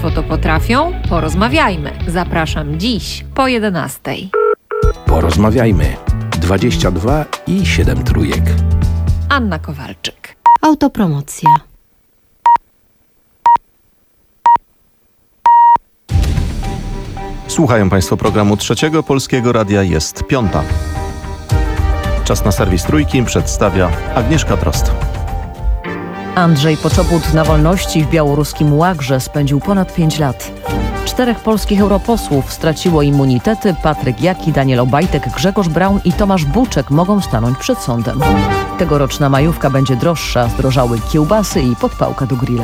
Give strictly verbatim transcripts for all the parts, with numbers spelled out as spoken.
Państwo to potrafią? Porozmawiajmy. Zapraszam dziś po jedenastej. Porozmawiajmy. dwadzieścia dwa i siedem trójek. Anna Kowalczyk. Autopromocja. Słuchają Państwo programu Trzeciego Polskiego Radia. Jest piąta. Czas na serwis Trójki przedstawia Agnieszka Drost. Andrzej Poczobut na wolności w białoruskim Łagrze spędził ponad pięć lat. Czterech polskich europosłów straciło immunitety. Patryk Jaki, Daniel Obajtek, Grzegorz Braun i Tomasz Buczek mogą stanąć przed sądem. Tegoroczna majówka będzie droższa. Zdrożały kiełbasy i podpałka do grilla.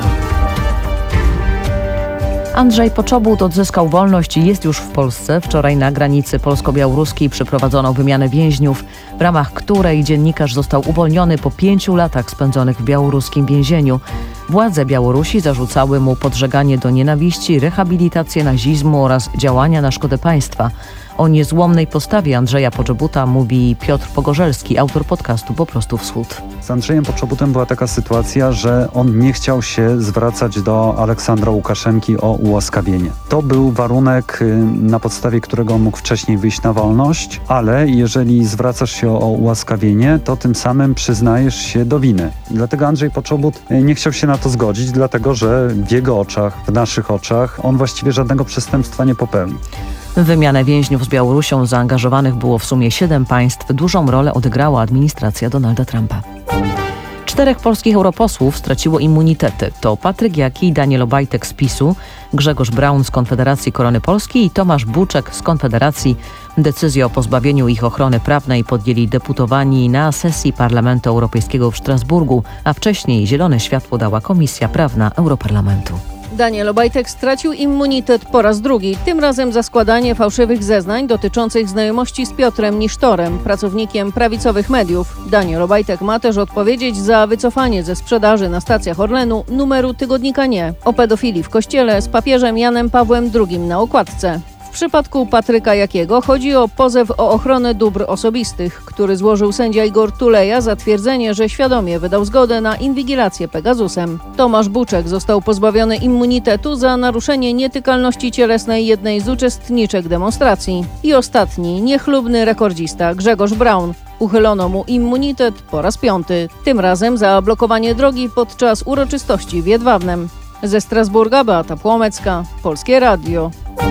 Andrzej Poczobut odzyskał wolność i jest już w Polsce. Wczoraj na granicy polsko-białoruskiej przeprowadzono wymianę więźniów, w ramach której dziennikarz został uwolniony po pięciu latach spędzonych w białoruskim więzieniu. Władze Białorusi zarzucały mu podżeganie do nienawiści, rehabilitację nazizmu oraz działania na szkodę państwa. O niezłomnej postawie Andrzeja Poczobuta mówi Piotr Pogorzelski, autor podcastu Po prostu Wschód. Z Andrzejem Poczobutem była taka sytuacja, że on nie chciał się zwracać do Aleksandra Łukaszenki o ułaskawienie. To był warunek, na podstawie którego on mógł wcześniej wyjść na wolność, ale jeżeli zwracasz się o ułaskawienie, to tym samym przyznajesz się do winy. I dlatego Andrzej Poczobut nie chciał się na to zgodzić, dlatego że w jego oczach, w naszych oczach, on właściwie żadnego przestępstwa nie popełnił. W wymianę więźniów z Białorusią zaangażowanych było w sumie siedem państw. Dużą rolę odegrała administracja Donalda Trumpa. Czterech polskich europosłów straciło immunitety. To Patryk Jaki, Daniel Obajtek z PiSu, Grzegorz Braun z Konfederacji Korony Polskiej i Tomasz Buczek z Konfederacji. Decyzję o pozbawieniu ich ochrony prawnej podjęli deputowani na sesji Parlamentu Europejskiego w Strasburgu, a wcześniej zielone światło dała Komisja Prawna Europarlamentu. Daniel Obajtek stracił immunitet po raz drugi, tym razem za składanie fałszywych zeznań dotyczących znajomości z Piotrem Nisztorem, pracownikiem prawicowych mediów. Daniel Obajtek ma też odpowiedzieć za wycofanie ze sprzedaży na stacjach Orlenu numeru tygodnika Nie o pedofilii w kościele z papieżem Janem Pawłem drugim na okładce. W przypadku Patryka Jakiego chodzi o pozew o ochronę dóbr osobistych, który złożył sędzia Igor Tuleja za twierdzenie, że świadomie wydał zgodę na inwigilację Pegasusem. Tomasz Buczek został pozbawiony immunitetu za naruszenie nietykalności cielesnej jednej z uczestniczek demonstracji. I ostatni, niechlubny rekordzista Grzegorz Braun. Uchylono mu immunitet po raz piąty, tym razem za blokowanie drogi podczas uroczystości w Jedwabnem. Ze Strasburga Beata Płomecka, Polskie Radio.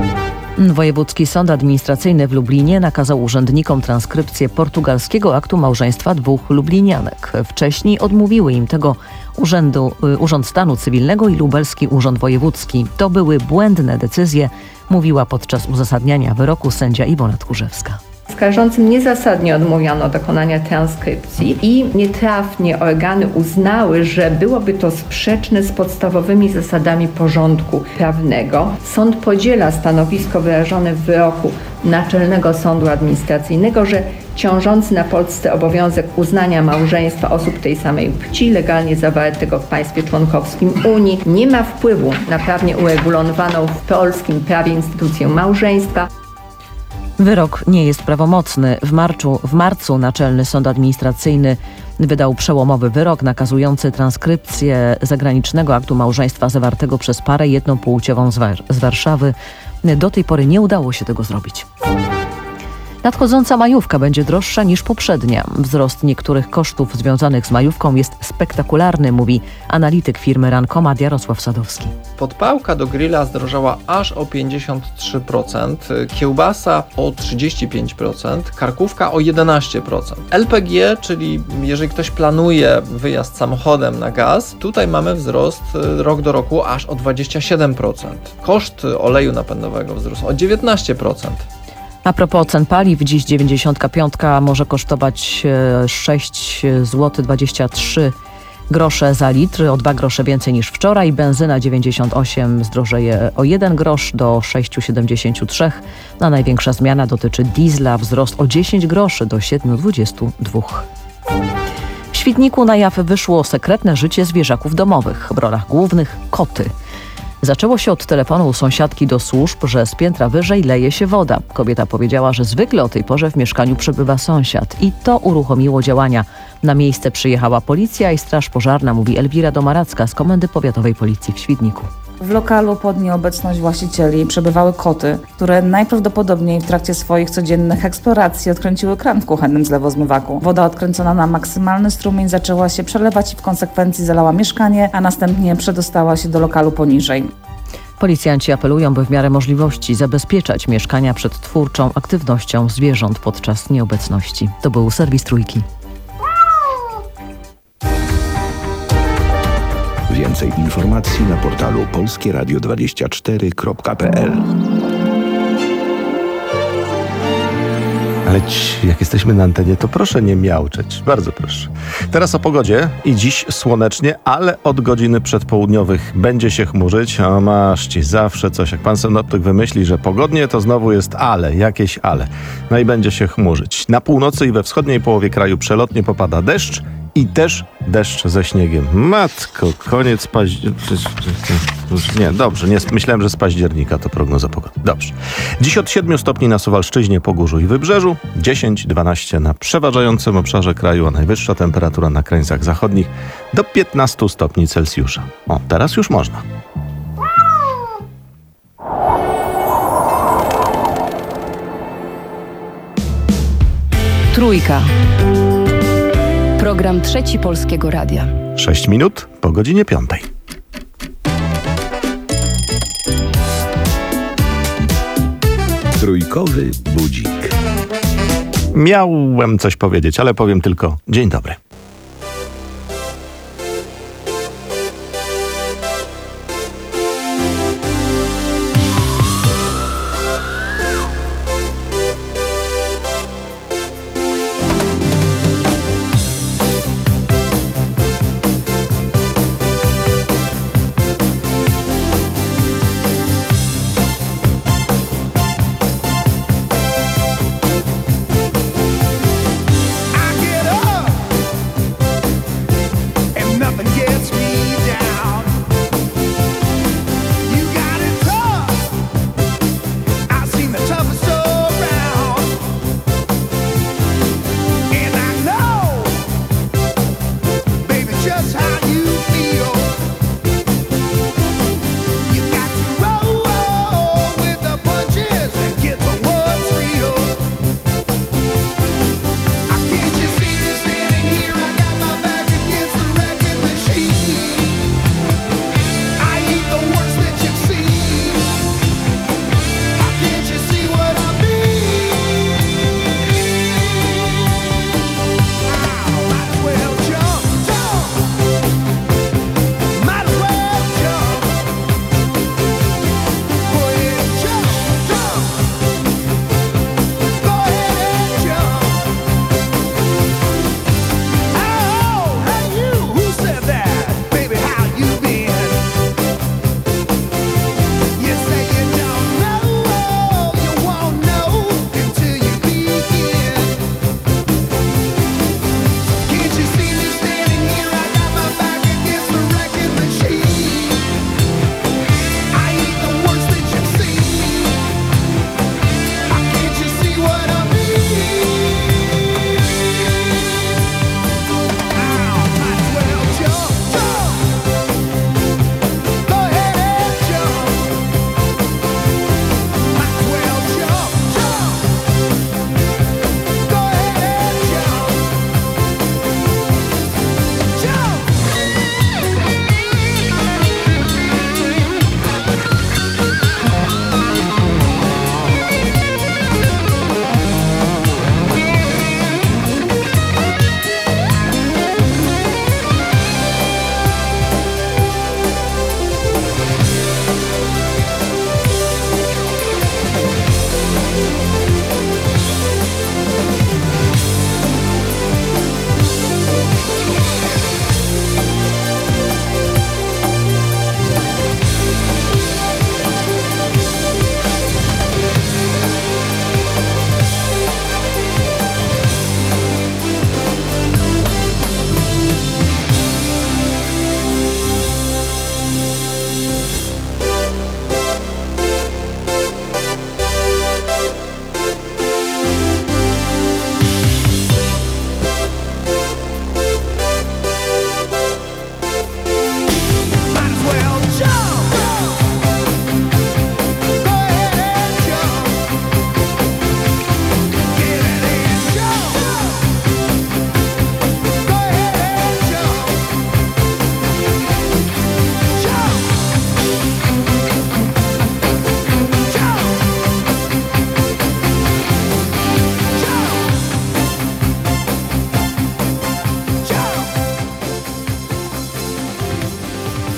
Wojewódzki Sąd Administracyjny w Lublinie nakazał urzędnikom transkrypcję portugalskiego aktu małżeństwa dwóch lublinianek. Wcześniej odmówiły im tego urzędu, Urząd Stanu Cywilnego i Lubelski Urząd Wojewódzki. To były błędne decyzje, mówiła podczas uzasadniania wyroku sędzia Iwona Tchórzewska. Skarżącym niezasadnie odmówiono dokonania transkrypcji i nietrafnie organy uznały, że byłoby to sprzeczne z podstawowymi zasadami porządku prawnego. Sąd podziela stanowisko wyrażone w wyroku Naczelnego Sądu Administracyjnego, że ciążący na Polsce obowiązek uznania małżeństwa osób tej samej płci legalnie zawartego w państwie członkowskim Unii nie ma wpływu na prawnie uregulowaną w polskim prawie instytucję małżeństwa. Wyrok nie jest prawomocny. W marcu, w marcu Naczelny Sąd Administracyjny wydał przełomowy wyrok nakazujący transkrypcję zagranicznego aktu małżeństwa zawartego przez parę jednopłciową z, War- z Warszawy. Do tej pory nie udało się tego zrobić. Nadchodząca majówka będzie droższa niż poprzednia. Wzrost niektórych kosztów związanych z majówką jest spektakularny, mówi analityk firmy Rankomat Jarosław Sadowski. Podpałka do grilla zdrożała aż o pięćdziesiąt trzy procent, kiełbasa o trzydzieści pięć procent, karkówka o jedenaście procent. L P G, czyli jeżeli ktoś planuje wyjazd samochodem na gaz, tutaj mamy wzrost rok do roku aż o dwadzieścia siedem procent. Koszt oleju napędowego wzrósł o dziewiętnaście procent. A propos cen paliw, dziś dziewięćdziesiątka piątka może kosztować sześć złotych dwadzieścia trzy grosze za litr, o dwa grosze więcej niż wczoraj. Benzyna dziewięćdziesiąt osiem zdrożeje o jeden grosz do sześć złotych siedemdziesiąt trzy, a największa zmiana dotyczy diesla, wzrost o dziesięć groszy do siedem złotych dwadzieścia dwa. W Świdniku na jaw wyszło sekretne życie zwierzaków domowych. W rolach głównych koty. Zaczęło się od telefonu u sąsiadki do służb, że z piętra wyżej leje się woda. Kobieta powiedziała, że zwykle o tej porze w mieszkaniu przebywa sąsiad i to uruchomiło działania. Na miejsce przyjechała policja i straż pożarna, mówi Elwira Domaracka z Komendy Powiatowej Policji w Świdniku. W lokalu pod nieobecność właścicieli przebywały koty, które najprawdopodobniej w trakcie swoich codziennych eksploracji odkręciły kran w kuchennym zlewozmywaku. Woda odkręcona na maksymalny strumień zaczęła się przelewać i w konsekwencji zalała mieszkanie, a następnie przedostała się do lokalu poniżej. Policjanci apelują, by w miarę możliwości zabezpieczać mieszkania przed twórczą aktywnością zwierząt podczas nieobecności. To był serwis Trójki. Więcej informacji na portalu polskie radio dwadzieścia cztery kropka p l. Ale ci, jak jesteśmy na antenie, to proszę nie miauczeć. Bardzo proszę. Teraz o pogodzie i dziś słonecznie, ale od godziny przedpołudniowych będzie się chmurzyć. A masz ci zawsze coś. Jak pan synoptyk wymyśli, że pogodnie, to znowu jest ale, jakieś ale. No i będzie się chmurzyć. Na północy i we wschodniej połowie kraju przelotnie popada deszcz i też deszcz ze śniegiem. Matko, koniec października. Nie, dobrze, nie, myślałem, że z października to prognoza pogody. Dobrze. Dziś od siedmiu stopni na Suwalszczyźnie, Pogórzu i Wybrzeżu, dziesięć do dwunastu na przeważającym obszarze kraju, a najwyższa temperatura na krańcach zachodnich do piętnastu stopni Celsjusza. O, teraz już można. Trójka. Program Trzeci Polskiego Radia. Sześć minut po godzinie piątej. Trójkowy budzik. Miałem coś powiedzieć, ale powiem tylko dzień dobry.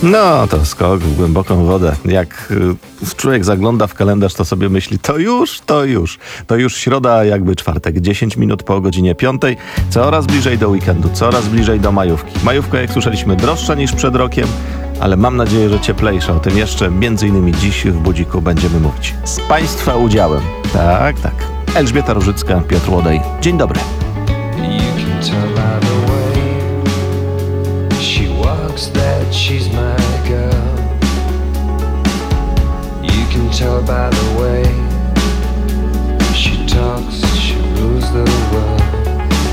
No, to skok w głęboką wodę. Jak y, człowiek zagląda w kalendarz, to sobie myśli, to już, to już. To już środa, jakby czwartek, dziesięć minut po godzinie piątej. Coraz bliżej do weekendu, coraz bliżej do majówki. Majówka, jak słyszeliśmy, droższa niż przed rokiem, ale mam nadzieję, że cieplejsza. O tym jeszcze między innymi dziś w Budziku będziemy mówić. Z Państwa udziałem. Tak, tak. Elżbieta Różycka, Piotr Łodej. Dzień dobry. That she's my girl. You can tell by the way she talks, she rules the world.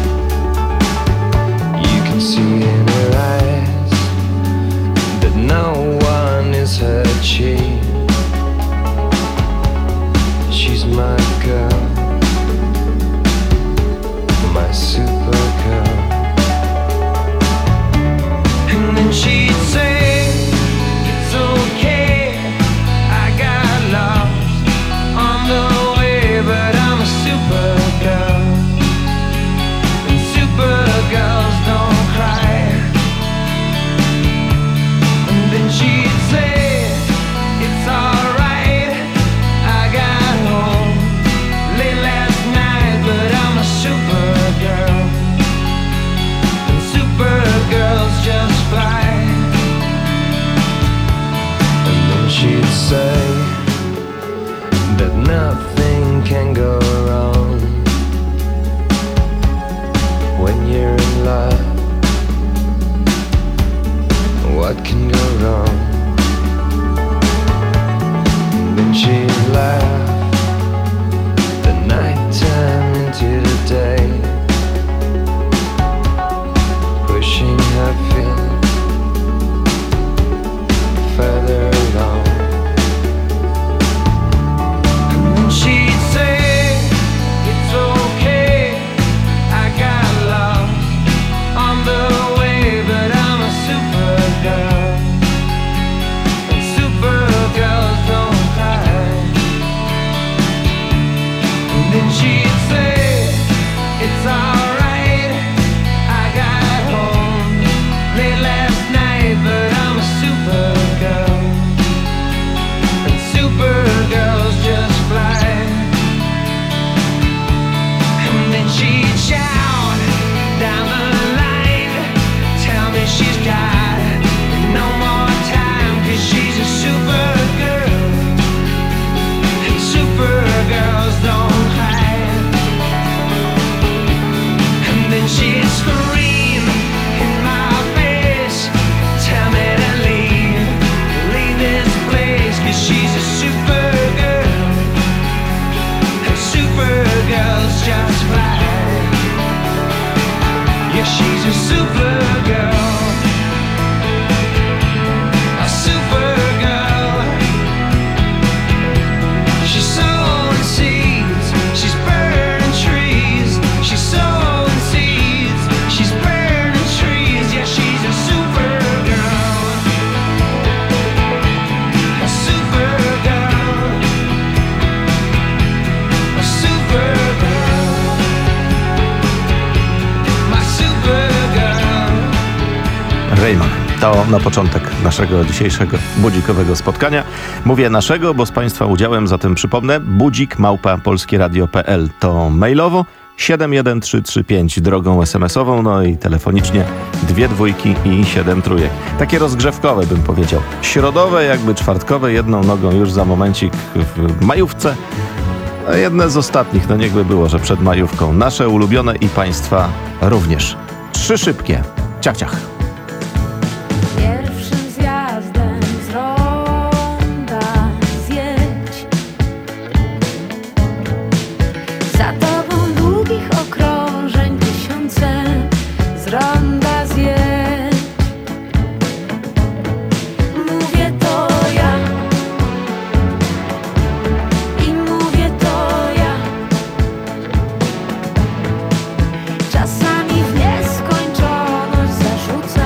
You can see in her eyes that no one is her chief. She's my girl, my super girl. And then she'd say, it's okay, I got lost on the way, but I'm a supergirl, and supergirls don't cry. And then she'd say, it's alright, I got home late last night, but I'm a supergirl, and supergirls just fly. And then she'd say that nothing can go wrong when you're in love. What can go wrong? And then she'd laugh, the night turn into the day, pushing her feet further along. And then she'd say, it's okay, I got lost on the way, but I'm a supergirl, and supergirls don't cry. And then she'd say, it's alright, I got home late last night, but I'm a supergirl, and supergirls just fly. And then she'd shout down the line, tell me she's got no more time, 'cause she's a supergirl, and supergirls don't cry. And then she'd scream in my face, tell me to leave, leave this place, 'cause she's a supergirl, and supergirls just fly. Yeah, she's a supergirl, a supergirl. She's sowing seeds, she's burning trees, she's sowing seeds, she's burning trees. Yeah, she's a supergirl, a supergirl, a supergirl, my supergirl. Rayman. To na początek naszego dzisiejszego budzikowego spotkania. Mówię naszego, bo z Państwa udziałem, zatem przypomnę, budzik małpa polskieradio kropka p l to mailowo, siedem jeden trzy trzy pięć drogą es em esową, no i telefonicznie dwie dwójki i siedem trójek. Takie rozgrzewkowe, bym powiedział. Środowe, jakby czwartkowe, jedną nogą już za momencik w majówce. A jedne z ostatnich, no niechby było, że przed majówką. Nasze ulubione i Państwa również. Trzy szybkie. Ciach, ciach. Pierwszym zjazdem z ronda zjedź, za tobą długich okrążeń tysiące z ronda zjedź. Mówię to ja i mówię to ja. Czasami w nieskończoność zarzucam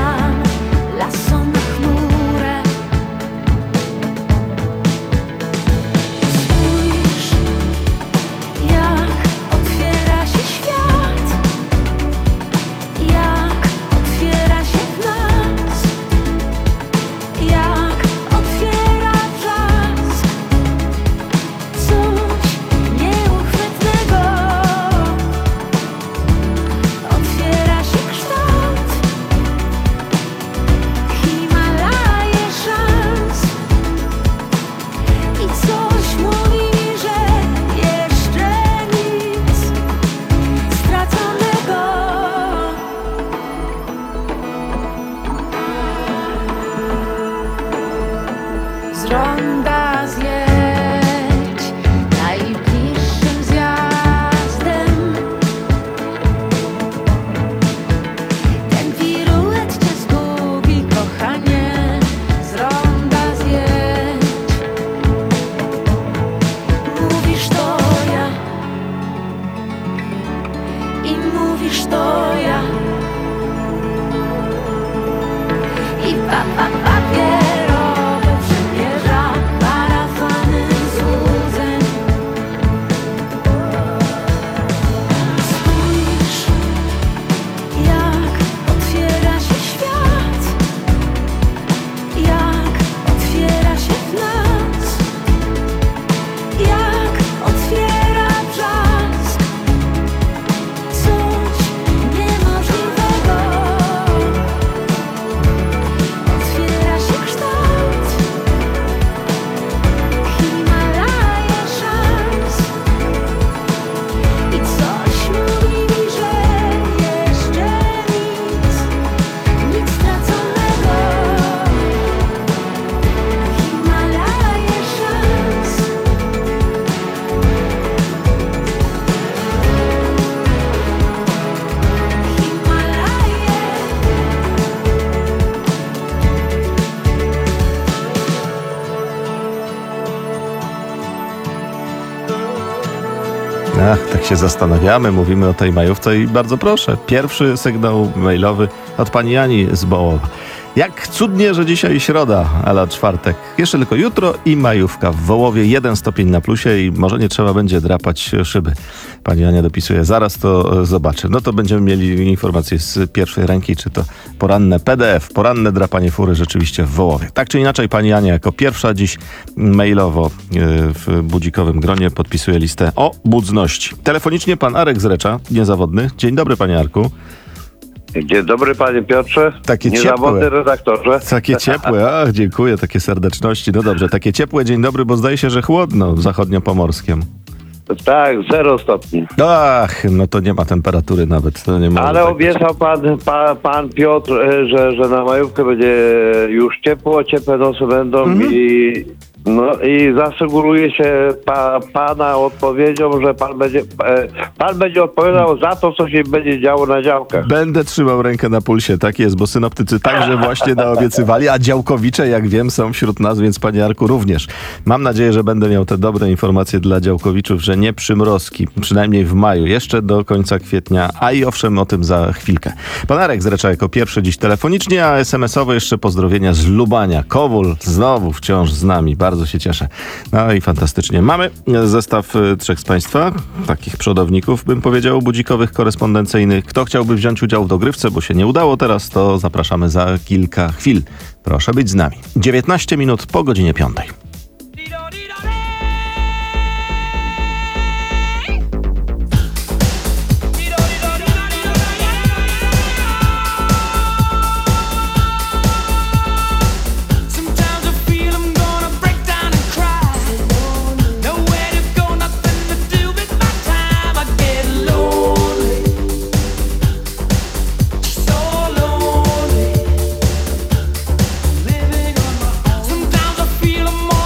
Ach, tak się zastanawiamy, mówimy o tej majówce i bardzo proszę, pierwszy sygnał mailowy od pani Jani z Bołowa. Jak cudnie, że dzisiaj środa, ala czwartek. Jeszcze tylko jutro i majówka. W Wołowie jeden stopień na plusie i może nie trzeba będzie drapać szyby. Pani Ania dopisuje, zaraz to zobaczę. No to będziemy mieli informacje z pierwszej ręki, czy to poranne P D F, poranne drapanie fury rzeczywiście w Wołowie. Tak czy inaczej, pani Ania jako pierwsza dziś mailowo w budzikowym gronie podpisuje listę o budzności. Telefonicznie pan Arek z Recza, niezawodny. Dzień dobry, panie Arku. Dzień dobry, panie Piotrze. Takie niezawodny ciepłe. redaktorze. Takie ciepłe, ach, dziękuję, takie serdeczności. No dobrze, takie ciepłe, dzień dobry, bo zdaje się, że chłodno w zachodniopomorskiem. Tak, zero stopni. Ach, no to nie ma temperatury nawet. To nie może Ale tak obiecał pan, pan, pan Piotr, e, że, że na majówkę będzie już ciepło, ciepłe nosy będą Mhm. i no i zasugeruje się pa, pana odpowiedzią, że pan będzie e, pan będzie odpowiadał za to, co się będzie działo na działkach. Będę trzymał rękę na pulsie, tak jest, bo synoptycy także właśnie naobiecywali, a działkowicze, jak wiem, są wśród nas, więc panie Jarku również. Mam nadzieję, że będę miał te dobre informacje dla działkowiczów, że nie przymrozki, przynajmniej w maju, jeszcze do końca kwietnia, a i owszem, o tym za chwilkę. Pan Arek z Recza jako pierwszy dziś telefonicznie, a es em esowo jeszcze pozdrowienia z Lubania. Kowul znowu wciąż z nami, bardzo się cieszę. No i fantastycznie. Mamy zestaw y, trzech z państwa, takich przodowników, bym powiedział, budzikowych, korespondencyjnych. Kto chciałby wziąć udział w dogrywce, bo się nie udało teraz, to zapraszamy za kilka chwil. Proszę być z nami. dziewiętnaście minut po godzinie piątej. Sometimes I feel I'm gonna break down and cry. Nowhere to go, nothing to do with my time. I get lonely, so lonely, living on my own. Sometimes I feel I'm all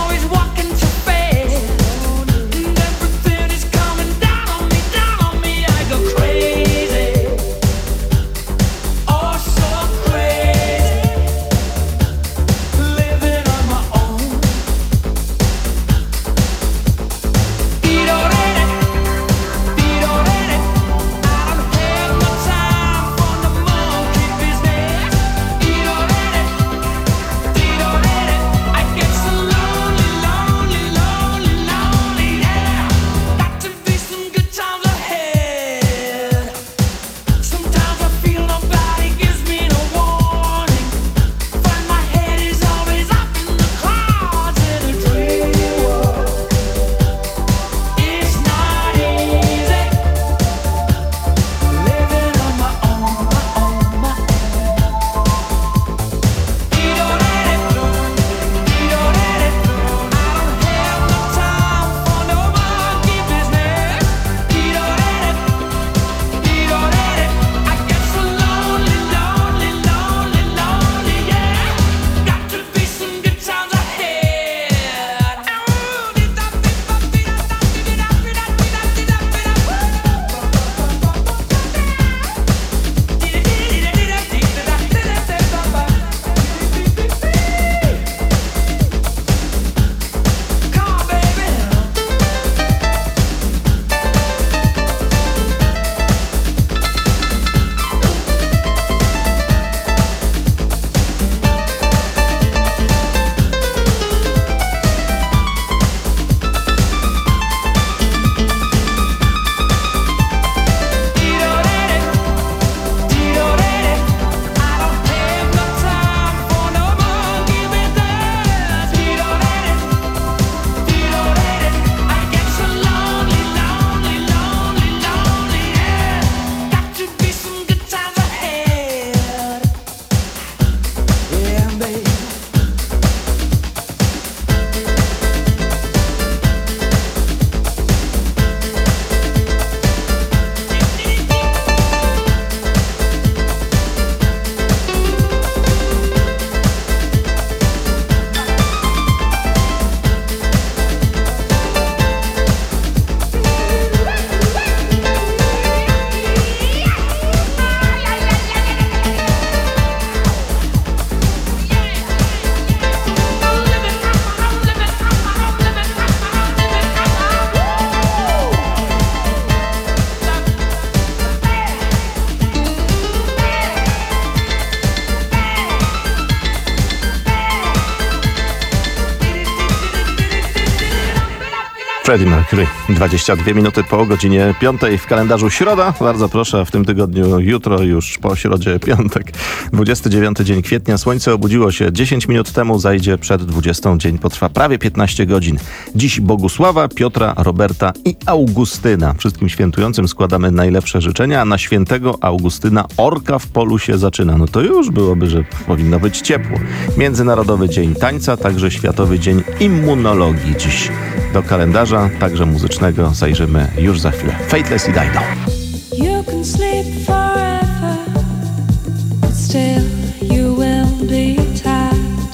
Freddie Mercury. dwadzieścia dwie minuty po godzinie piątej w kalendarzu środa. Bardzo proszę, w tym tygodniu jutro już po środzie piątek. dwudziesty dziewiąty dzień kwietnia. Słońce obudziło się dziesięć minut temu, zajdzie przed dwudziestą. Dzień potrwa prawie piętnaście godzin. Dziś Bogusława, Piotra, Roberta i Augustyna. Wszystkim świętującym składamy najlepsze życzenia, a na świętego Augustyna orka w polu się zaczyna. No to już byłoby, że powinno być ciepło. Międzynarodowy Dzień Tańca, także Światowy Dzień Immunologii dziś. Do kalendarza, także muzycznego, zajrzymy już za chwilę. Faithless i Dido. You can sleep forever, but still you will be tired.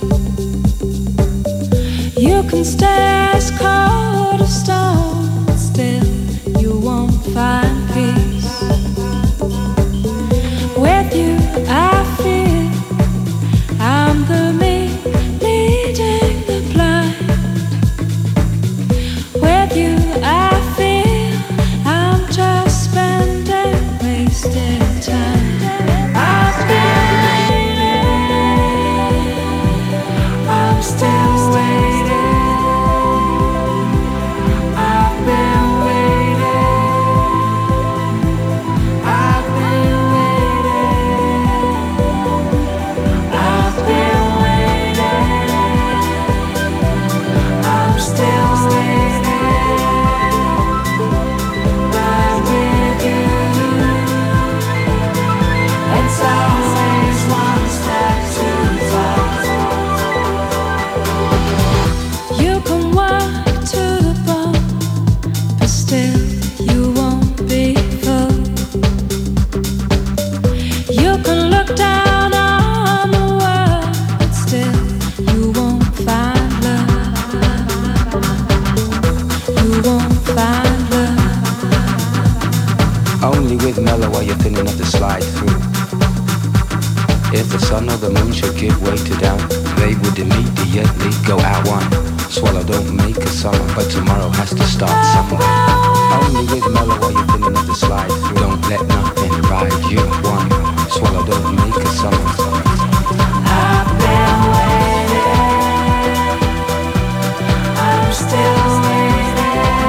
You can stay as cold as stone, but still you won't find peace. With you I feel I'm the me leading the blind. With you I feel I'm just spending wasted time. I've been waiting, I'm still waiting. I've been waiting, I've been waiting. I've been waiting, I'm still waiting. But with you, it's always one step too far. You can walk to the bone, but still you won't be full. You can look down on the world, but still you won't find love. You won't find love. Only with mellow are you feeling enough to slide through. If the sun or the moon should give way to doubt, they would immediately go out one. Swallow don't make a summer, but tomorrow has to start somewhere. Only with mellow are you feeling enough to slide through. Don't let nothing ride you one. Swallow don't make a summer. I've been waiting, I'm still waiting.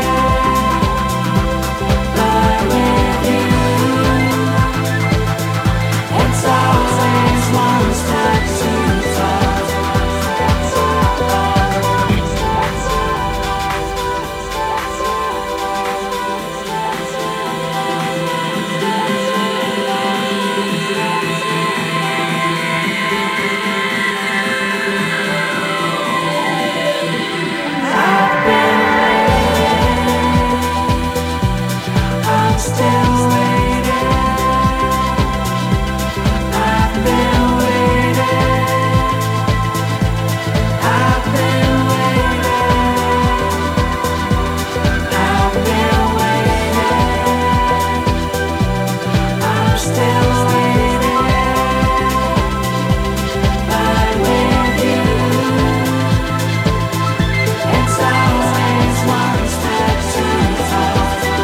But with you, it's always one step too far. I've been waiting, I'm still waiting. I've been waiting, I've been waiting. I've been waiting, I'm still waiting. But with you, it's always one step too far.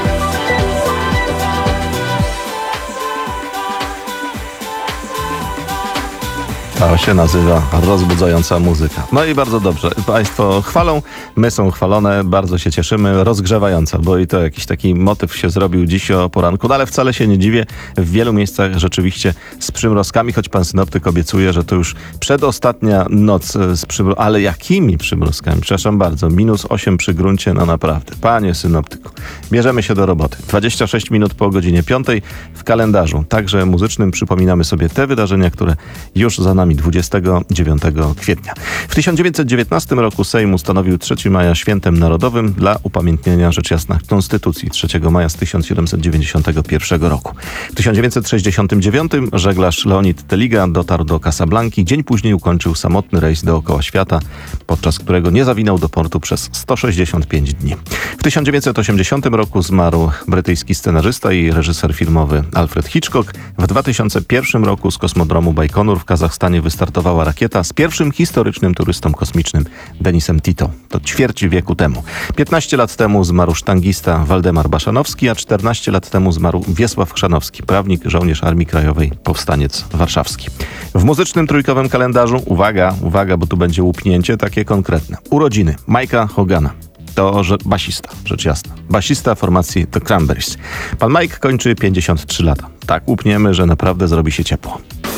To się nazywa rozbudzająca muzyka. No i bardzo dobrze. Państwo chwalą, my są chwalone, bardzo się cieszymy. Rozgrzewająca, bo i to jakiś taki motyw się zrobił dziś o poranku. No ale wcale się nie dziwię. W wielu miejscach rzeczywiście z przymrozkami, choć pan synoptyk obiecuje, że to już przedostatnia noc z przymrozkami. Ale jakimi przymrozkami? Przepraszam bardzo. minus osiem przy gruncie, no naprawdę. Panie synoptyku, bierzemy się do roboty. dwadzieścia sześć minut po godzinie piątej w kalendarzu, także muzycznym, przypominamy sobie te wydarzenia, które już za nami dwudziestego dziewiątego kwietnia. W tysiąc dziewięćset dziewiętnastym roku Sejm ustanowił trzeciego maja świętem narodowym dla upamiętnienia rzecz jasna Konstytucji trzeciego maja z tysiąc siedemset dziewięćdziesiątego pierwszego roku. W tysiąc dziewięćset sześćdziesiątym dziewiątym żeglarz Leonid Teliga dotarł do Casablanki. Dzień później ukończył samotny rejs dookoła świata, podczas którego nie zawinął do portu przez sto sześćdziesiąt pięć dni. W tysiąc dziewięćset osiemdziesiątym roku zmarł brytyjski scenarzysta i reżyser filmowy Alfred Hitchcock. W dwa tysiące pierwszym roku z kosmodromu Bajkonur w Kazachstanie wystartowała rakieta z pierwszym historycznym turystą kosmicznym Denisem Tito. To ćwierć wieku temu. piętnaście lat temu zmarł sztangista Waldemar Baszanowski, a czternaście lat temu zmarł Wiesław Chrzanowski, prawnik, żołnierz Armii Krajowej, powstaniec warszawski. W muzycznym trójkowym kalendarzu, uwaga, uwaga, bo tu będzie łupnięcie takie konkretne. Urodziny Mike'a Hogana. to że basista, rzecz jasna. Basista formacji The Cranberries. Pan Mike kończy pięćdziesiąt trzy lata. Tak łupniemy, że naprawdę zrobi się ciepło.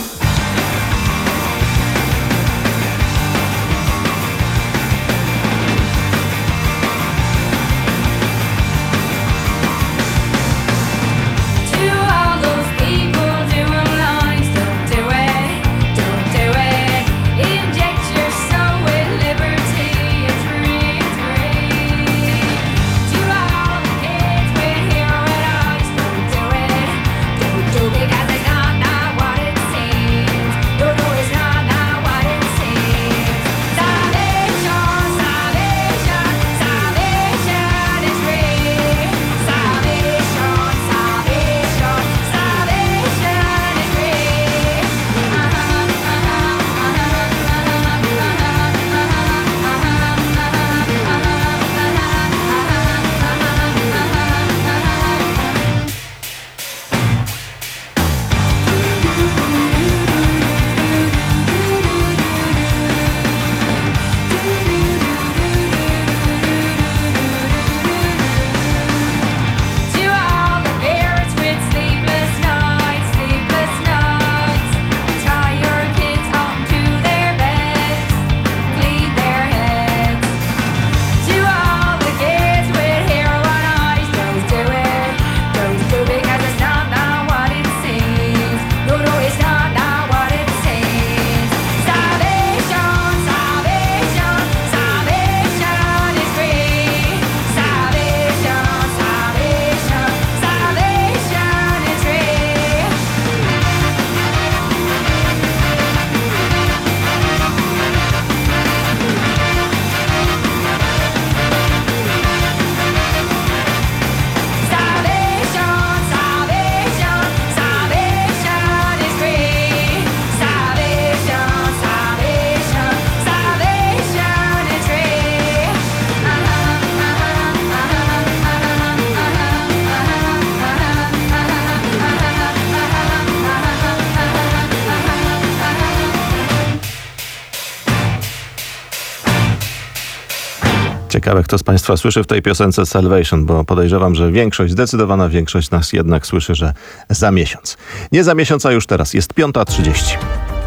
Ciekawe, kto z Państwa słyszy w tej piosence Salvation, bo podejrzewam, że większość, zdecydowana większość nas jednak słyszy, że za miesiąc. Nie za miesiąc, a już teraz. Jest piąta trzydzieści.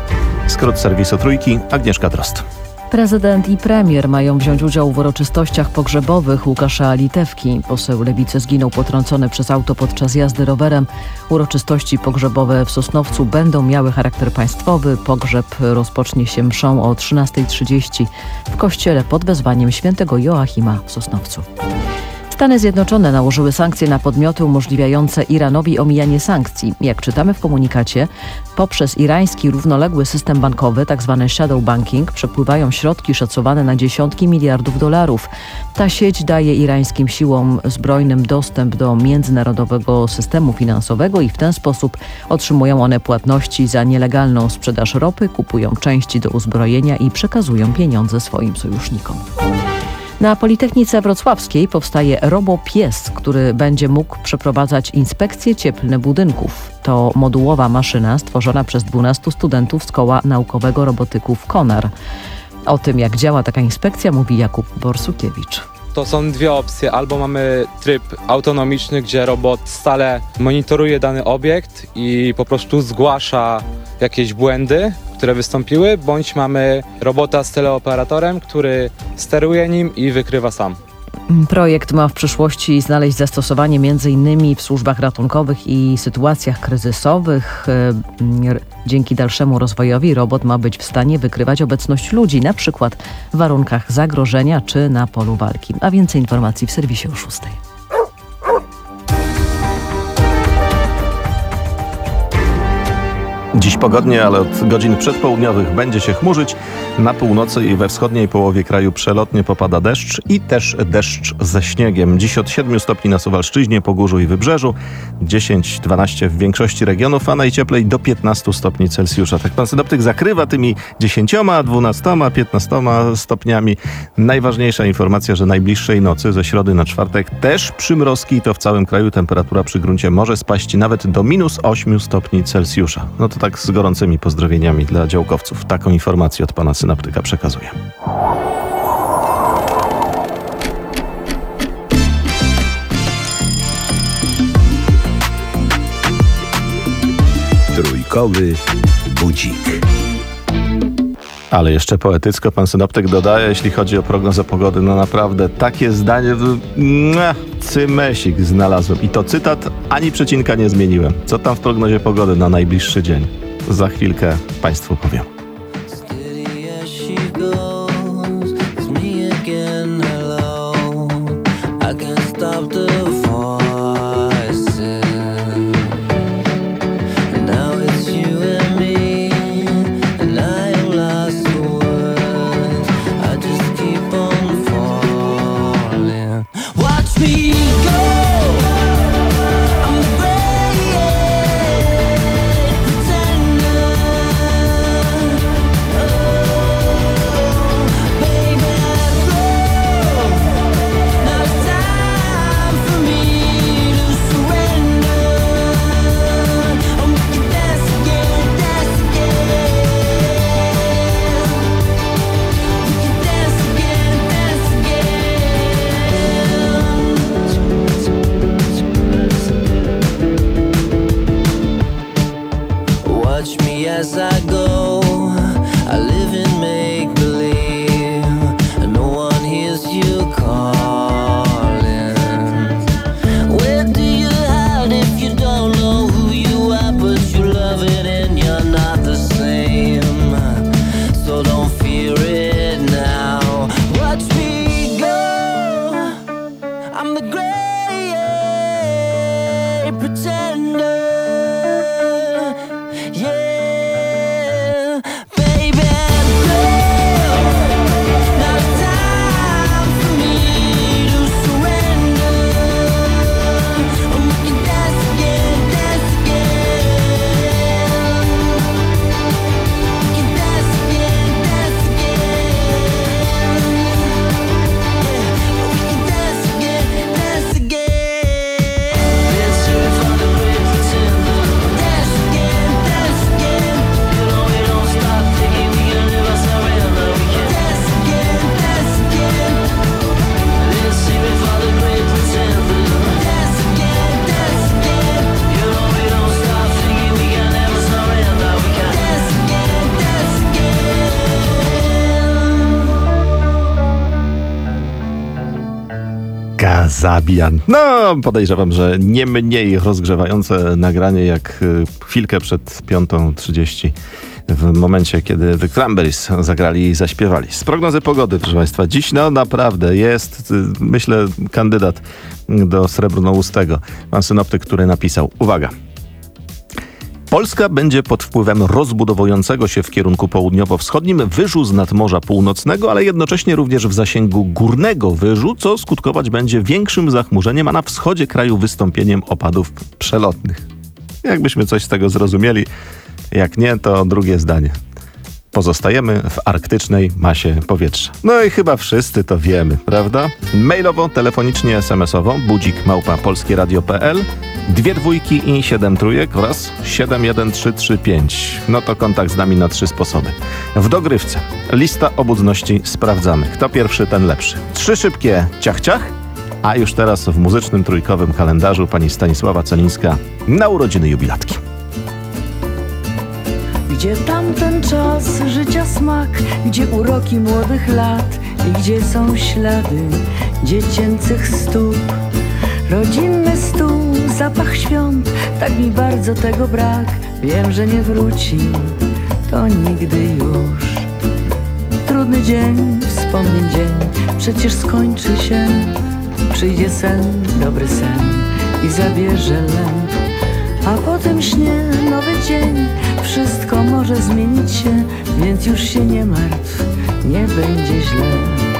Skrót serwisu Trójki, Agnieszka Drost. Prezydent i premier mają wziąć udział w uroczystościach pogrzebowych Łukasza Litewki. Poseł Lewicy zginął potrącony przez auto podczas jazdy rowerem. Uroczystości pogrzebowe w Sosnowcu będą miały charakter państwowy. Pogrzeb rozpocznie się mszą o trzynasta trzydzieści w kościele pod wezwaniem świętego Joachima w Sosnowcu. Stany Zjednoczone nałożyły sankcje na podmioty umożliwiające Iranowi omijanie sankcji. Jak czytamy w komunikacie, poprzez irański równoległy system bankowy, tzw. shadow banking, przepływają środki szacowane na dziesiątki miliardów dolarów. Ta sieć daje irańskim siłom zbrojnym dostęp do międzynarodowego systemu finansowego i w ten sposób otrzymują one płatności za nielegalną sprzedaż ropy, kupują części do uzbrojenia i przekazują pieniądze swoim sojusznikom. Na Politechnice Wrocławskiej powstaje robopies, który będzie mógł przeprowadzać inspekcje cieplne budynków. To modułowa maszyna stworzona przez dwunastu studentów z Koła Naukowego Robotyków Konar. O tym, jak działa taka inspekcja, mówi Jakub Borsukiewicz. To są dwie opcje. Albo mamy tryb autonomiczny, gdzie robot stale monitoruje dany obiekt i po prostu zgłasza jakieś błędy, które wystąpiły, bądź mamy robota z teleoperatorem, który steruje nim i wykrywa sam. Projekt ma w przyszłości znaleźć zastosowanie m.in. w służbach ratunkowych i sytuacjach kryzysowych. Dzięki dalszemu rozwojowi robot ma być w stanie wykrywać obecność ludzi, na przykład w warunkach zagrożenia czy na polu walki. A więcej informacji w serwisie o szóstej. Dziś pogodnie, ale od godzin przedpołudniowych będzie się chmurzyć. Na północy i we wschodniej połowie kraju przelotnie popada deszcz i też deszcz ze śniegiem. Dziś od siedmiu stopni na Suwalszczyźnie, Pogórzu i Wybrzeżu, dziesięć dwanaście w większości regionów, a najcieplej do piętnastu stopni Celsjusza. Tak pan synoptyk zakrywa tymi dziesięcioma, dwunastoma, piętnastoma stopniami. Najważniejsza informacja, że najbliższej nocy ze środy na czwartek też przymrozki i to w całym kraju temperatura przy gruncie może spaść nawet do minus ośmiu stopni Celsjusza. No to tak z gorącymi pozdrowieniami dla działkowców. Taką informację od pana synoptyka przekazuję. Porankowy budzik. Ale jeszcze poetycko pan synoptyk dodaje, jeśli chodzi o prognozę pogody, no naprawdę takie zdanie, mwah, cymesik znalazłem. I to cytat, ani przecinka nie zmieniłem. Co tam w prognozie pogody na najbliższy dzień? Za chwilkę państwu powiem. As I go, I live in make-believe, and no one hears you calling. Where do you hide if you don't know who you are, but you love it and you're not the same? So don't fear it now. Watch me go. I'm the great pretender. Yeah. Zabijan. No, podejrzewam, że nie mniej rozgrzewające nagranie jak chwilkę przed piątą trzydzieści w momencie, kiedy The Cranberries zagrali i zaśpiewali. Z prognozy pogody, proszę państwa, dziś no naprawdę jest, myślę, kandydat do srebrnoustego. Pan synoptyk, który napisał, uwaga, Polska będzie pod wpływem rozbudowującego się w kierunku południowo-wschodnim wyżu z nadmorza północnego, ale jednocześnie również w zasięgu górnego wyżu, co skutkować będzie większym zachmurzeniem, a na wschodzie kraju wystąpieniem opadów przelotnych. Jakbyśmy coś z tego zrozumieli, jak nie, to drugie zdanie. Pozostajemy w arktycznej masie powietrza. No i chyba wszyscy to wiemy, prawda? Mailowo, telefonicznie, es em esowo, budzik małpa polskieradio kropka pe el, dwie dwójki i siedem trójek oraz siedem jeden trzy trzy pięć. No to kontakt z nami na trzy sposoby. W dogrywce lista obudności sprawdzamy. Kto pierwszy, ten lepszy. Trzy szybkie ciach-ciach, a już teraz w muzycznym trójkowym kalendarzu pani Stanisława Celińska na urodziny jubilatki. Gdzie tamten czas, życia smak, gdzie uroki młodych lat i gdzie są ślady dziecięcych stóp. Rodzinny stół, zapach świąt, tak mi bardzo tego brak. Wiem, że nie wróci, to nigdy już. Trudny dzień, wspomnień dzień, przecież skończy się. Przyjdzie sen, dobry sen i zabierze lęk. A po tym śnie nowy dzień, wszystko może zmienić się, więc już się nie martw, nie będzie źle.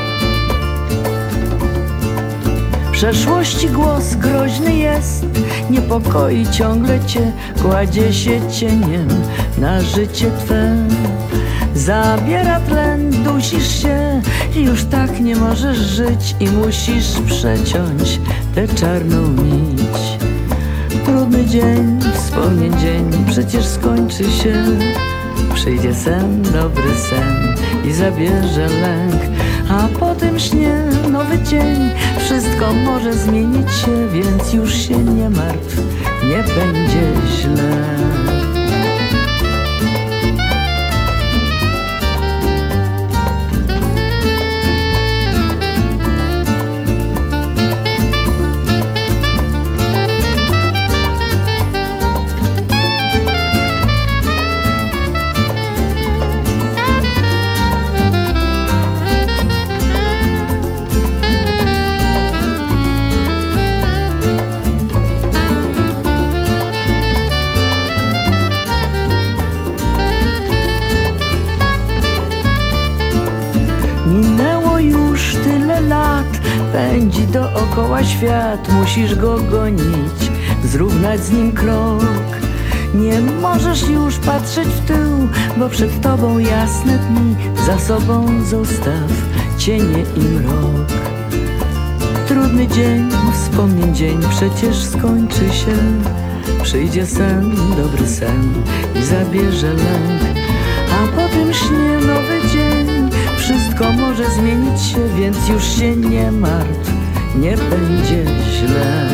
W przeszłości głos groźny jest, niepokoi ciągle cię, kładzie się cieniem na życie twe. Zabiera tlen, dusisz się i już tak nie możesz żyć i musisz przeciąć tę czarną nić. Trudny dzień, wspomnień dzień, przecież skończy się. Przyjdzie sen, dobry sen i zabierze lęk. A po tym śnie nowy dzień, wszystko może zmienić się, więc już się nie martw, nie będzie źle. dookoła świat, musisz go gonić, zrównać z nim krok. Nie możesz już patrzeć w tył, bo przed tobą jasne dni, za sobą zostaw cienie i mrok. Trudny dzień, wspomnień dzień, przecież skończy się. Przyjdzie sen, dobry sen i zabierze lęk, a po tym śnie nowy dzień. Wszystko może zmienić się, więc już się nie martw, nie będzie źle.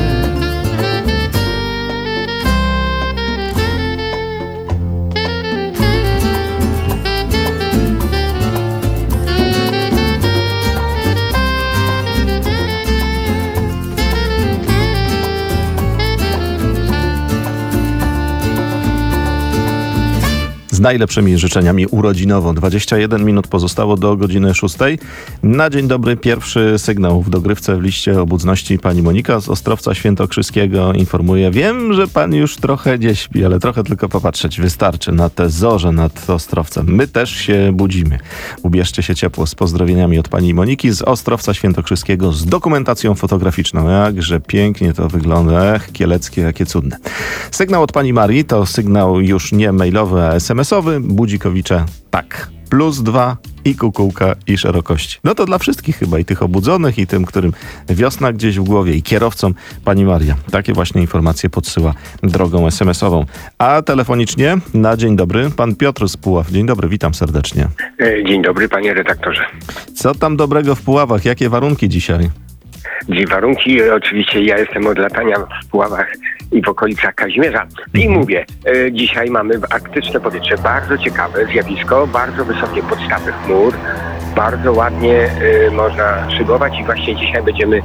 Z najlepszymi życzeniami urodzinowo. dwadzieścia jeden minut pozostało do godziny szóstej. Na dzień dobry pierwszy sygnał w dogrywce w liście obudności. Pani Monika z Ostrowca Świętokrzyskiego informuje. Wiem, że pan już trochę nie śpi, ale trochę tylko popatrzeć wystarczy na te zorze nad Ostrowcem. My też się budzimy. Ubierzcie się ciepło z pozdrowieniami od pani Moniki z Ostrowca Świętokrzyskiego z dokumentacją fotograficzną. Jakże pięknie to wygląda. Ech, kieleckie, jakie cudne. Sygnał od pani Marii to sygnał już nie mailowy, a es em esowy. Budzikowicze tak. Plus dwa i kukułka i szerokości. No to dla wszystkich chyba, i tych obudzonych, i tym, którym wiosna gdzieś w głowie, i kierowcom pani Maria. Takie właśnie informacje podsyła drogą es em esową. A telefonicznie na dzień dobry pan Piotr z Puław. Dzień dobry, witam serdecznie. Dzień dobry, panie redaktorze. Co tam dobrego w Puławach? Jakie warunki dzisiaj? Dziś warunki, oczywiście ja jestem od latania w Puławach i w okolicach Kazimierza. I mówię, e, dzisiaj mamy arktyczne powietrze, bardzo ciekawe zjawisko, bardzo wysokie podstawy chmur, bardzo ładnie e, można szybować i właśnie dzisiaj będziemy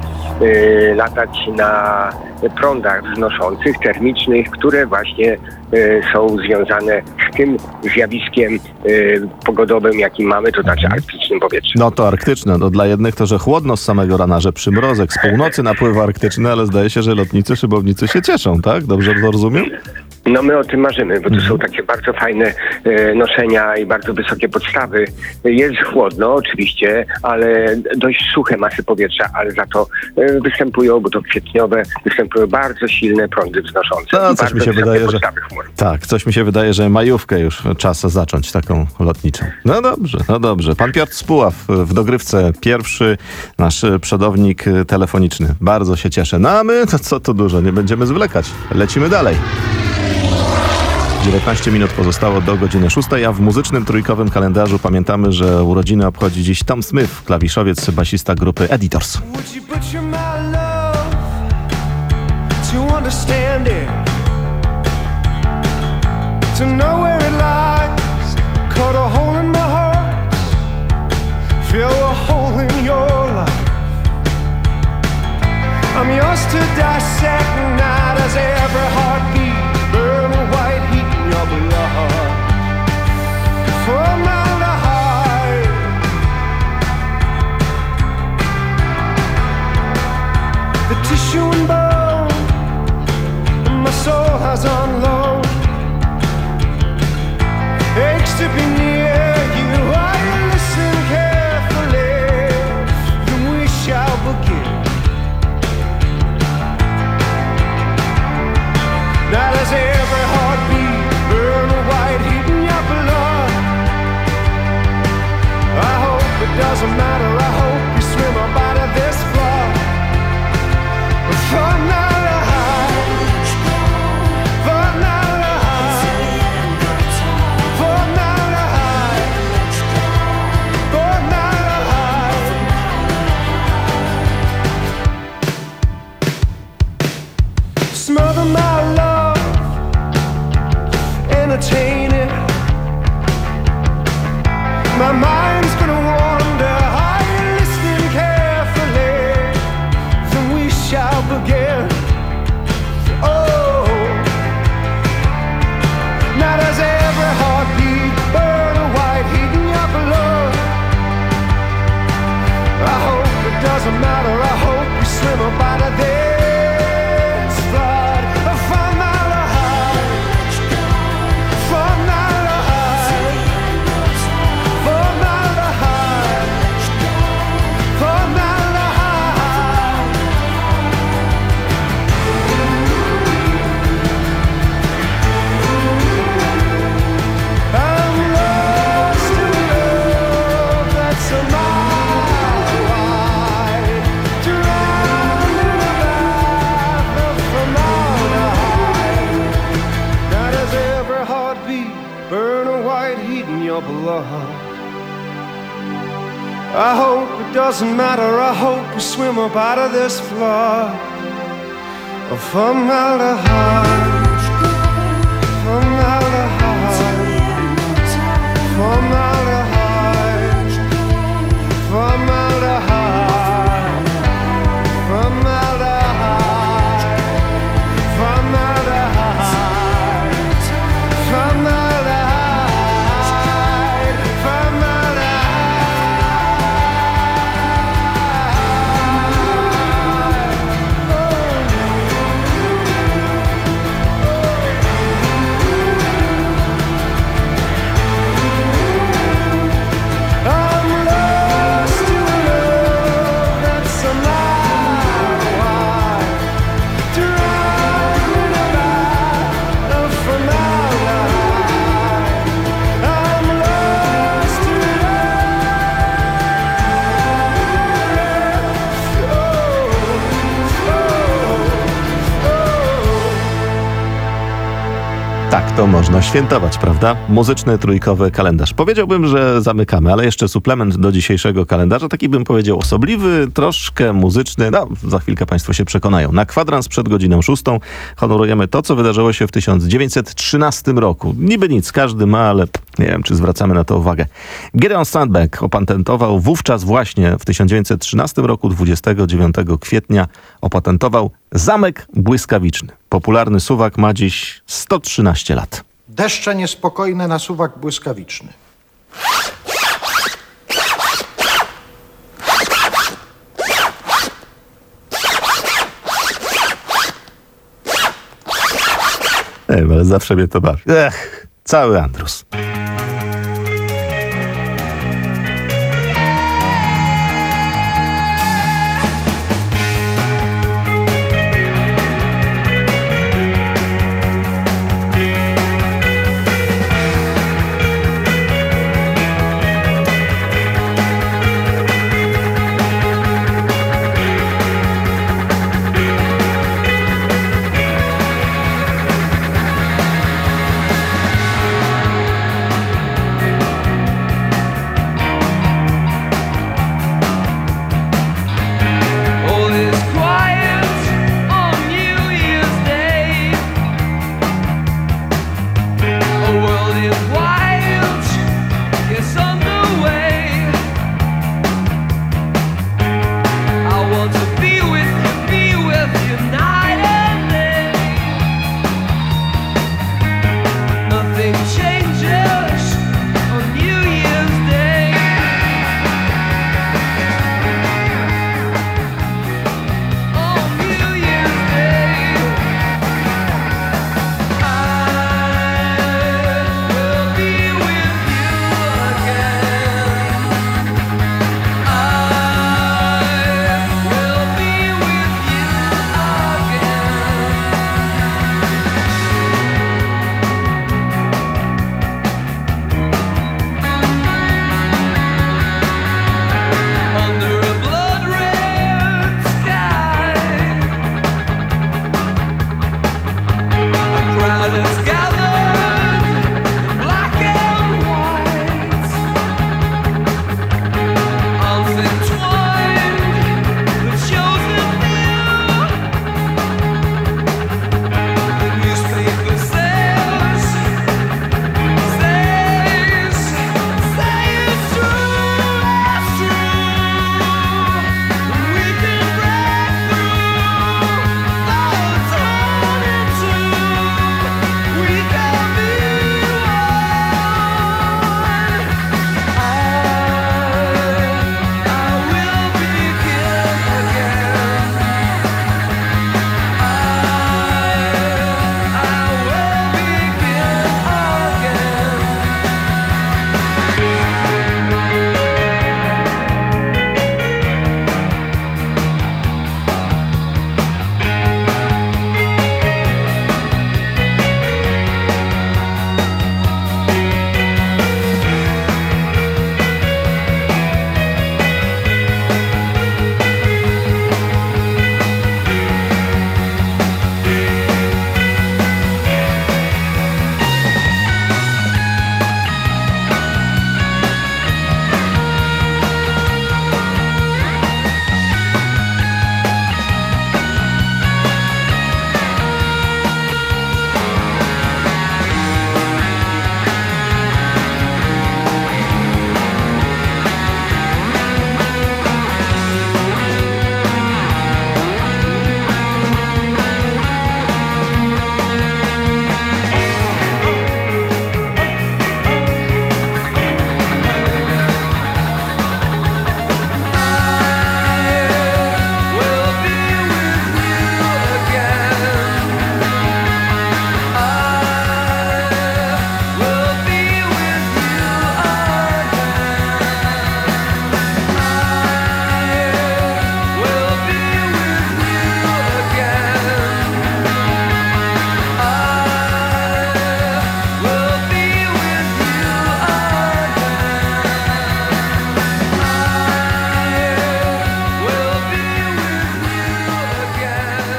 e, latać na prądach wznoszących, termicznych, które właśnie e, są związane z tym zjawiskiem e, pogodowym, jaki mamy, to znaczy arktycznym powietrzem. No to arktyczne. No dla jednych to, że chłodno z samego rana, że przymrozek, z północy napływa arktyczny, ale zdaje się, że lotnicy, szybownicy się cieszą, tak? Dobrze to rozumiem? No my o tym marzymy, bo to są takie bardzo fajne e, noszenia i bardzo wysokie podstawy. Jest chłodno oczywiście, ale dość suche masy powietrza, ale za to e, występują, bo to kwietniowe, występują bardzo silne prądy wznoszące. No, coś mi się wydaje, że chmur. tak, coś mi się wydaje, że majówkę już czas zacząć taką lotniczą. No dobrze, no dobrze. Pan Piotr z Puław w dogrywce, pierwszy nasz przodownik telefoniczny. Bardzo się cieszę. No a my, to co tu dużo, nie będziemy zwlekać. Lecimy dalej. dziewiętnaście minut pozostało do godziny szóstej, a w muzycznym trójkowym kalendarzu pamiętamy, że urodziny obchodzi dziś Tom Smith, klawiszowiec, basista grupy Editors. I'm yours to dissect, not as every heartbeat burn white heat in your blood. For my life, the tissue and bone, and my soul has on loan. Aches to be near you, I listen carefully, then we shall begin. Not as every heartbeat burn a white heat in your blood. I hope it doesn't matter, I hope you swim up out of this flood. For now, for now, for now, for now. Smother my love, entertain it. My mind's gonna wander, are you listening carefully? Then we shall begin. Oh, not as every heartbeat burn a white heat in your blood. I hope it doesn't matter, I hope you swim up out of this flood. For my life, for my life, for my life, for my life, I hope it doesn't matter, I hope we swim up out of this flood of formaldehyde, formaldehyde, formaldehyde, formaldehyde, formaldehyde, formaldehyde, formaldehyde, formaldehyde. Tak to można świętować, prawda? Muzyczny trójkowy kalendarz. Powiedziałbym, że zamykamy, ale jeszcze suplement do dzisiejszego kalendarza, taki bym powiedział osobliwy, troszkę muzyczny. No, za chwilkę Państwo się przekonają. Na kwadrans przed godziną szóstą honorujemy to, co wydarzyło się w tysiąc dziewięćset trzynastym roku. Niby nic, każdy ma, ale nie wiem, czy zwracamy na to uwagę. Gideon Strandberg opatentował wówczas właśnie w tysiąc dziewięćset trzynastym roku, dwudziestego dziewiątego kwietnia, opatentował zamek błyskawiczny. Popularny suwak ma dziś sto trzynaście lat. Deszcze niespokojne na suwak błyskawiczny. Ej, ale zawsze mnie to bawi. Ech, cały Andrus.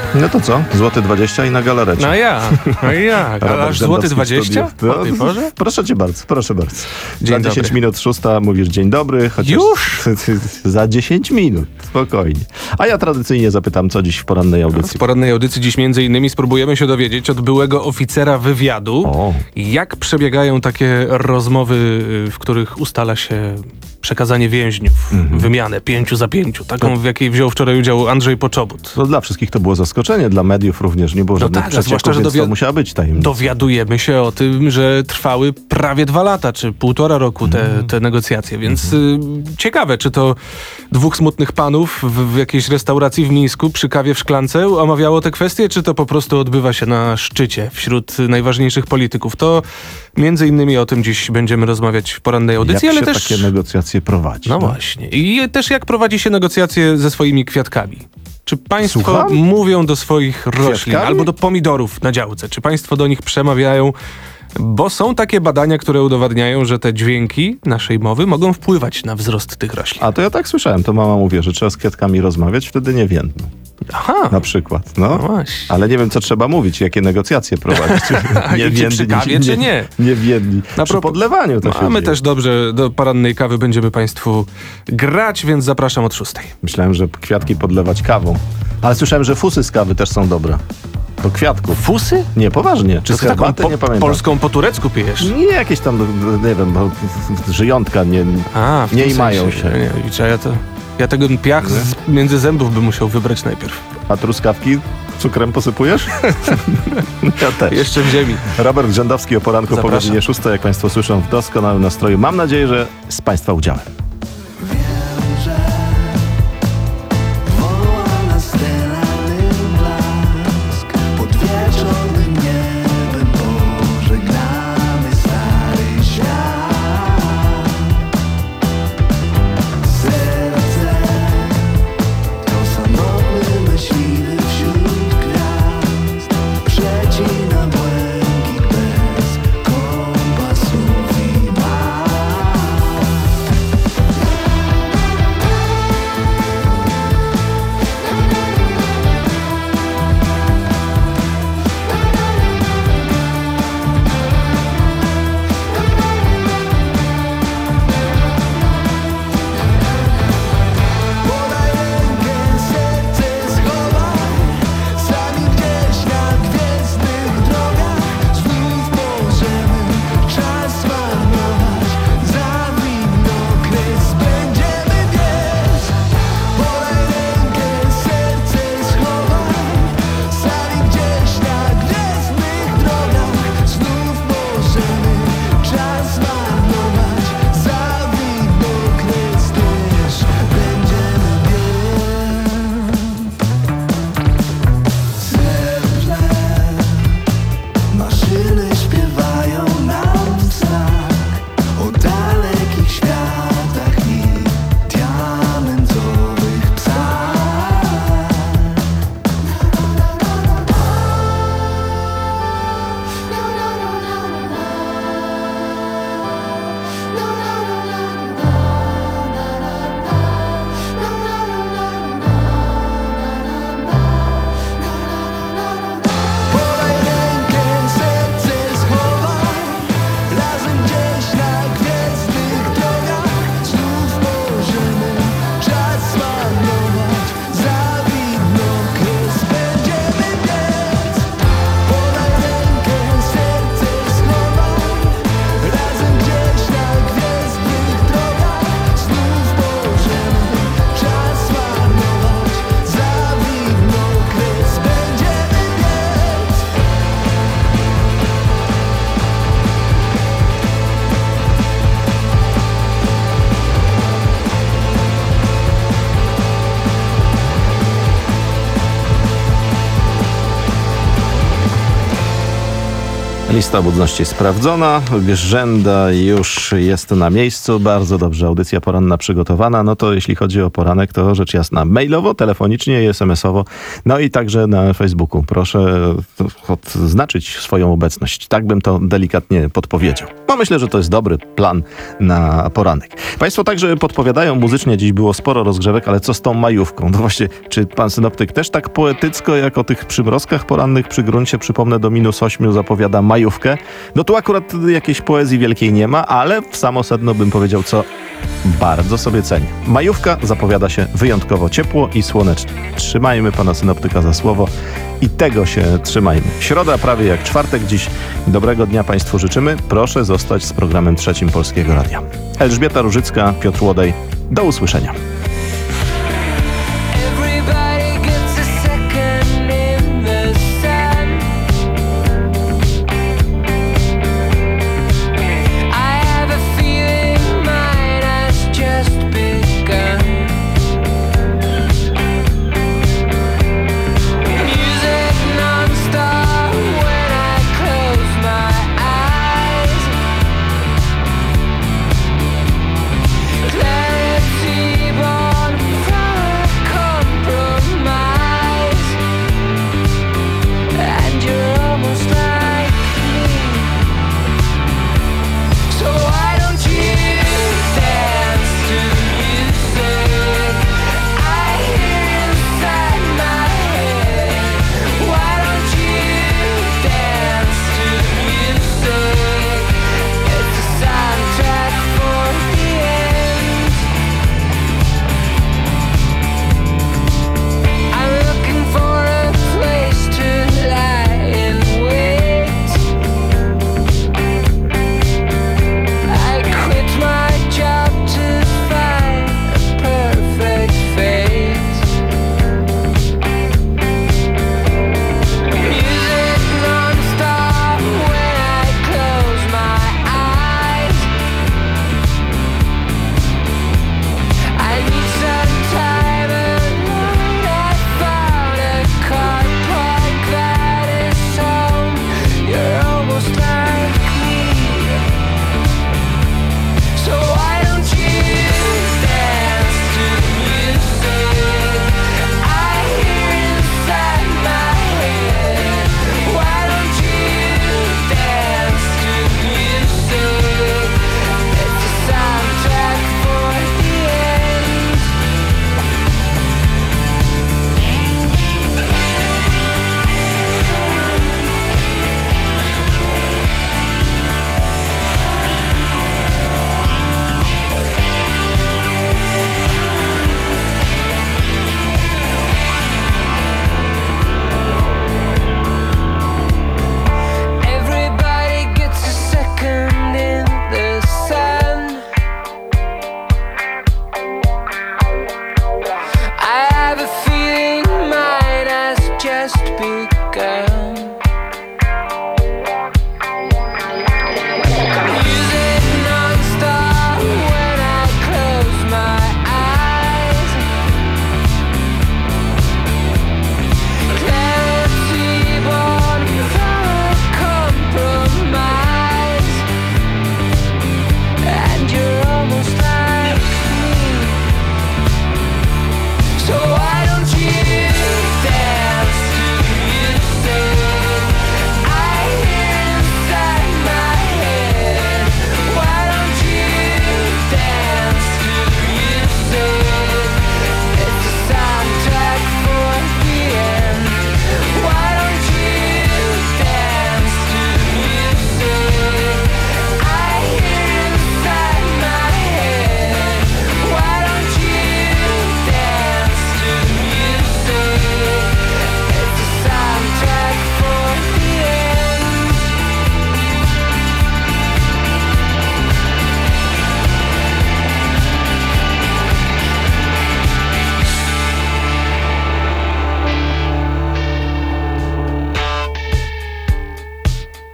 No to co? Złoty dwadzieścia i na galarecie. No ja, no jak? Ale aż złoty dwadzieścia? No, O tej porze? proszę cię bardzo, proszę bardzo. Dzień Za dziesięć dobry. minut szósta mówisz dzień dobry. Chociaż Już? Za dziesięć minut, spokojnie. A ja tradycyjnie zapytam, co dziś w porannej audycji. W porannej audycji dziś między innymi spróbujemy się dowiedzieć od byłego oficera wywiadu, O. jak przebiegają takie rozmowy, w których ustala się przekazanie więźniów, Mhm. wymianę pięciu za pięciu, taką, w jakiej wziął wczoraj udział Andrzej Poczobut. No, dla wszystkich to było zaskoczenie, dla mediów również nie było No żadnych tak, a przecieków, zwłaszcza, że więc dowi- to musiała być tajemnica. Dowiadujemy się o tym, że trwały prawie dwa lata, czy półtora roku te, Mhm. te negocjacje, więc y, ciekawe, czy to dwóch smutnych panów w, w jakiejś restauracji w Mińsku przy kawie w szklance omawiało te kwestie, czy to po prostu odbywa się na szczycie wśród najważniejszych polityków. To między innymi o tym dziś będziemy rozmawiać w porannej audycji, Jak ale się też... takie negocjacje prowadzi? No właśnie. I też jak prowadzi się negocjacje ze swoimi kwiatkami. Czy państwo Słucham? mówią do swoich roślin Kwiatkami? albo do pomidorów na działce? Czy państwo do nich przemawiają? Bo są takie badania, które udowadniają, że te dźwięki naszej mowy mogą wpływać na wzrost tych roślin. A to ja tak słyszałem, to mama mówi, że trzeba z kwiatkami rozmawiać, wtedy nie więdną. Aha. Na przykład, no. No właśnie. Ale nie wiem, co trzeba mówić, jakie negocjacje prowadzić. Czy przy kawie, czy nie? Nie wiedni. Na Przy propos- podlewaniu to się A my dzieje. też dobrze do porannej kawy będziemy państwu grać, więc zapraszam od szóstej. Myślałem, że kwiatki podlewać kawą. Ale słyszałem, że fusy z kawy też są dobre. Do kwiatków. Fusy? Nie, poważnie. Czy To z ty taką herbaty? po- Nie pamiętam. polską po turecku pijesz? Nie, jakieś tam, nie wiem, bo żyjątka nie, A, w nie tym imają sensie. się. Nie, widzicie, ja, to, ja tego piach z, między zębów bym musiał wybrać najpierw. A truskawki cukrem posypujesz? Ja też. Jeszcze w ziemi. Robert Grzędowski o poranku po Zapraszam. godzinie szóstej, jak państwo słyszą, w doskonałym nastroju. Mam nadzieję, że z państwa udziałem. Pod wieczornym niebem pożegnamy stary świat. Serce to samotny myśliwy wśród gwiazd. Przecina błękit bez kompasów i map. Lista budności sprawdzona, Grzęda już jest na miejscu, bardzo dobrze, audycja poranna przygotowana. No to jeśli chodzi o poranek, to rzecz jasna, mailowo, telefonicznie i es em esowo, no i także na Facebooku. Proszę odznaczyć swoją obecność, tak bym to delikatnie podpowiedział. No myślę, że to jest dobry plan na poranek. Państwo także podpowiadają, muzycznie dziś było sporo rozgrzewek, ale co z tą majówką? No właśnie, czy pan synoptyk też tak poetycko, jak o tych przymrozkach porannych przy gruncie, przypomnę, do minus ośmiu zapowiada majówkę? No tu akurat jakiejś poezji wielkiej nie ma, ale w samo sedno bym powiedział, co bardzo sobie cenię. Majówka zapowiada się wyjątkowo ciepło i słonecznie. Trzymajmy pana synoptyka za słowo i tego się trzymajmy. Środa prawie jak czwartek dziś. Dobrego dnia państwu życzymy. Proszę zostać z programem Trzecim Polskiego Radia. Elżbieta Różycka, Piotr Łodej. Do usłyszenia.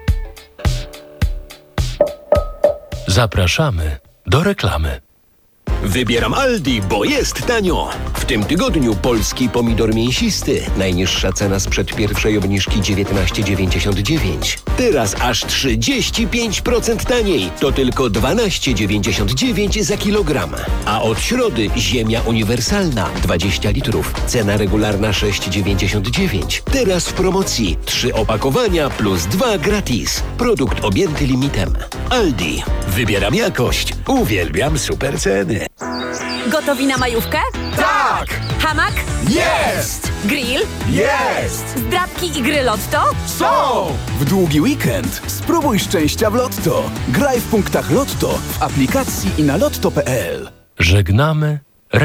Zapraszamy do reklamy. Wybieram Aldi, bo jest tanio. W tym tygodniu polski pomidor mięsisty. Najniższa cena sprzed pierwszej obniżki dziewiętnaście dziewięćdziesiąt dziewięć. Teraz aż trzydzieści pięć procent taniej. To tylko dwanaście dziewięćdziesiąt dziewięć za kilogram. A od środy ziemia uniwersalna dwadzieścia litrów. Cena regularna sześć dziewięćdziesiąt dziewięć. Teraz w promocji trzy opakowania plus dwa gratis. Produkt objęty limitem. Aldi. Wybieram jakość. Uwielbiam super ceny. Gotowi na majówkę? Tak! Hamak? Jest! Grill? Jest! Zdrabki i gry Lotto? Są! W długi weekend spróbuj szczęścia w Lotto. Graj w punktach Lotto, w aplikacji i na lotto kropka p l. Żegnamy